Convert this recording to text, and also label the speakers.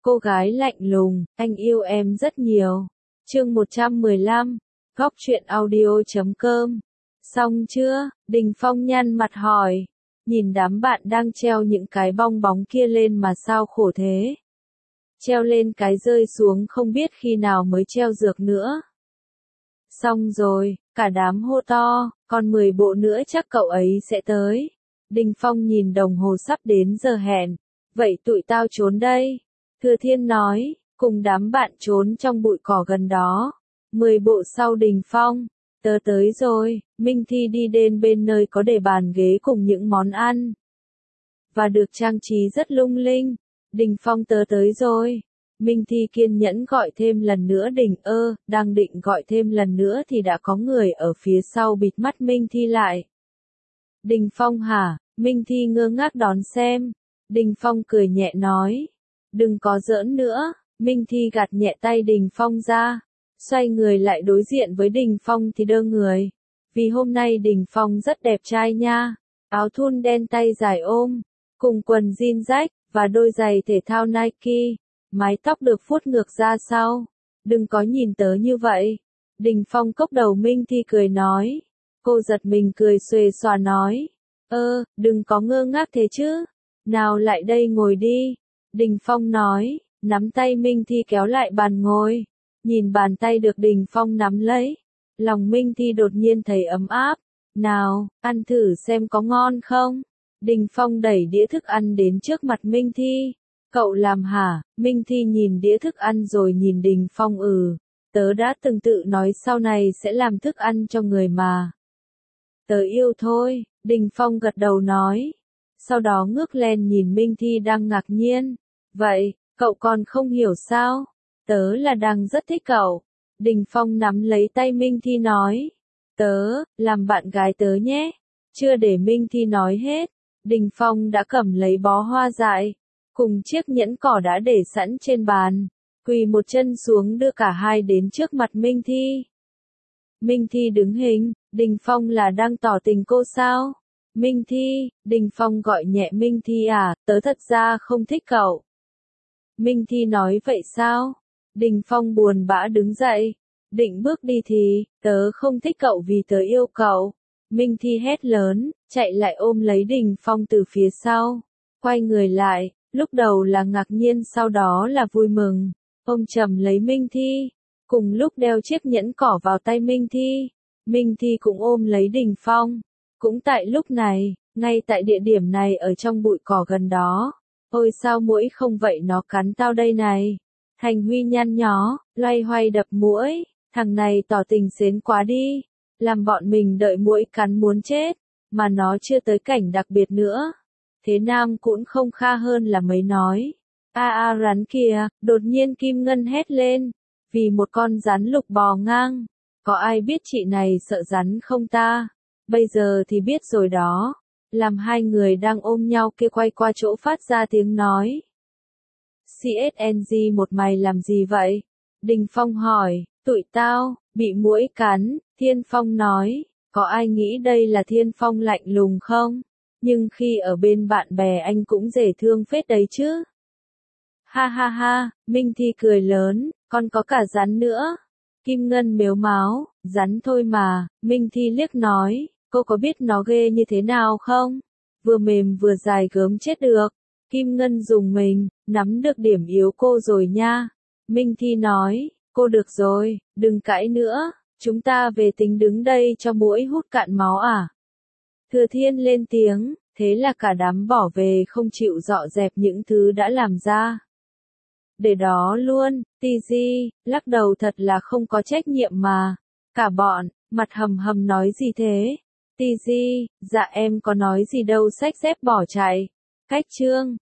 Speaker 1: Cô gái lạnh lùng, anh yêu em rất nhiều. Chương 115, Góc truyện audio.com. Xong chưa? Đình Phong nhăn mặt hỏi. Nhìn đám bạn đang treo những cái bong bóng kia lên mà sao khổ thế? Treo lên cái rơi xuống không biết khi nào mới treo được nữa. Xong rồi, cả đám hô to, còn 10 bộ nữa chắc cậu ấy sẽ tới. Đình Phong nhìn đồng hồ sắp đến giờ hẹn. Vậy tụi tao trốn đây. Thừa Thiên nói, cùng đám bạn trốn trong bụi cỏ gần đó. 10 bộ sau Đình Phong. Tớ tới rồi, Minh Thi đi đến bên nơi có để bàn ghế cùng những món ăn. Và được trang trí rất lung linh. Đình Phong tớ tới rồi. Minh Thi kiên nhẫn gọi thêm lần nữa đang định gọi thêm lần nữa thì đã có người ở phía sau bịt mắt Minh Thi lại. Đình Phong hả? Minh Thi ngơ ngác đón xem. Đình Phong cười nhẹ nói. Đừng có giỡn nữa. Minh Thi gạt nhẹ tay Đình Phong ra. Xoay người lại đối diện với Đình Phong thì đơ người. Vì hôm nay Đình Phong rất đẹp trai nha. Áo thun đen tay dài ôm, cùng quần jean rách, và đôi giày thể thao Nike. Mái tóc được phút ngược ra sau. Đừng có nhìn tớ như vậy. Đình Phong cốc đầu Minh Thi cười nói. Cô giật mình cười xuề xòa nói. Đừng có ngơ ngác thế chứ. Nào lại đây ngồi đi. Đình Phong nói, nắm tay Minh Thi kéo lại bàn ngồi. Nhìn bàn tay được Đình Phong nắm lấy. Lòng Minh Thi đột nhiên thấy ấm áp. Nào, ăn thử xem có ngon không? Đình Phong đẩy đĩa thức ăn đến trước mặt Minh Thi. Cậu làm hả? Minh Thi nhìn đĩa thức ăn rồi nhìn Đình Phong Tớ đã từng tự nói sau này sẽ làm thức ăn cho người mà. Tớ yêu thôi, Đình Phong gật đầu nói. Sau đó ngước lên nhìn Minh Thi đang ngạc nhiên. Vậy, cậu còn không hiểu sao? Tớ là đang rất thích cậu. Đình Phong nắm lấy tay Minh Thi nói. Tớ, làm bạn gái tớ nhé. Chưa để Minh Thi nói hết. Đình Phong đã cầm lấy bó hoa dại. Cùng chiếc nhẫn cỏ đã để sẵn trên bàn. Quỳ một chân xuống đưa cả hai đến trước mặt Minh Thi. Minh Thi đứng hình. Đình Phong là đang tỏ tình cô sao? Minh Thi, Đình Phong gọi nhẹ Minh Thi à, tớ thật ra không thích cậu. Minh Thi nói vậy sao? Đình Phong buồn bã đứng dậy. Định bước đi thì, tớ không thích cậu vì tớ yêu cậu. Minh Thi hét lớn, chạy lại ôm lấy Đình Phong từ phía sau. Quay người lại, lúc đầu là ngạc nhiên sau đó là vui mừng. Ôm chầm lấy Minh Thi. Cùng lúc đeo chiếc nhẫn cỏ vào tay Minh Thi. Minh Thi cũng ôm lấy Đình Phong. Cũng tại lúc này, ngay tại địa điểm này ở trong bụi cỏ gần đó. Ôi sao muỗi không vậy nó cắn tao đây này. Thành Huy nhăn nhó, loay hoay đập muỗi. Thằng này tỏ tình xến quá đi. Làm bọn mình đợi muỗi cắn muốn chết. Mà nó chưa tới cảnh đặc biệt nữa. Thế Nam cũng không kha hơn là mấy nói. Rắn kìa, đột nhiên Kim Ngân hét lên. Vì một con rắn lục bò ngang. Có ai biết chị này sợ rắn không ta? Bây giờ thì biết rồi đó. Làm hai người đang ôm nhau kia quay qua chỗ phát ra tiếng nói. CSNG một mày làm gì vậy? Đình Phong hỏi, tụi tao, bị muỗi cắn, Thiên Phong nói, có ai nghĩ đây là Thiên Phong lạnh lùng không? Nhưng khi ở bên bạn bè anh cũng dễ thương phết đấy chứ. Ha ha ha, Minh Thi cười lớn, còn có cả rắn nữa. Kim Ngân mếu máo, rắn thôi mà, Minh Thi liếc nói, cô có biết nó ghê như thế nào không? Vừa mềm vừa dài gớm chết được. Kim Ngân dùng mình, nắm được điểm yếu cô rồi nha. Minh Thi nói, cô được rồi, đừng cãi nữa, chúng ta về tính đứng đây cho muỗi hút cạn máu à? Thừa Thiên lên tiếng, thế là cả đám bỏ về không chịu dọn dẹp những thứ đã làm ra. Để đó luôn, TG, lắc đầu thật là không có trách nhiệm mà. Cả bọn, mặt hầm hầm nói gì thế? TG, dạ em có nói gì đâu xách dép bỏ chạy. Cách chương.